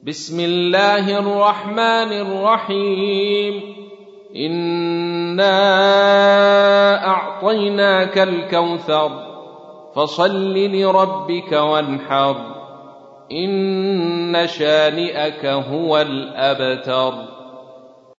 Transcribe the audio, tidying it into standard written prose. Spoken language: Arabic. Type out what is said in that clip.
بسم الله الرحمن الرحيم إنا أعطيناك الكوثر فصل لربك وانحر إن شانئك هو الأبتر.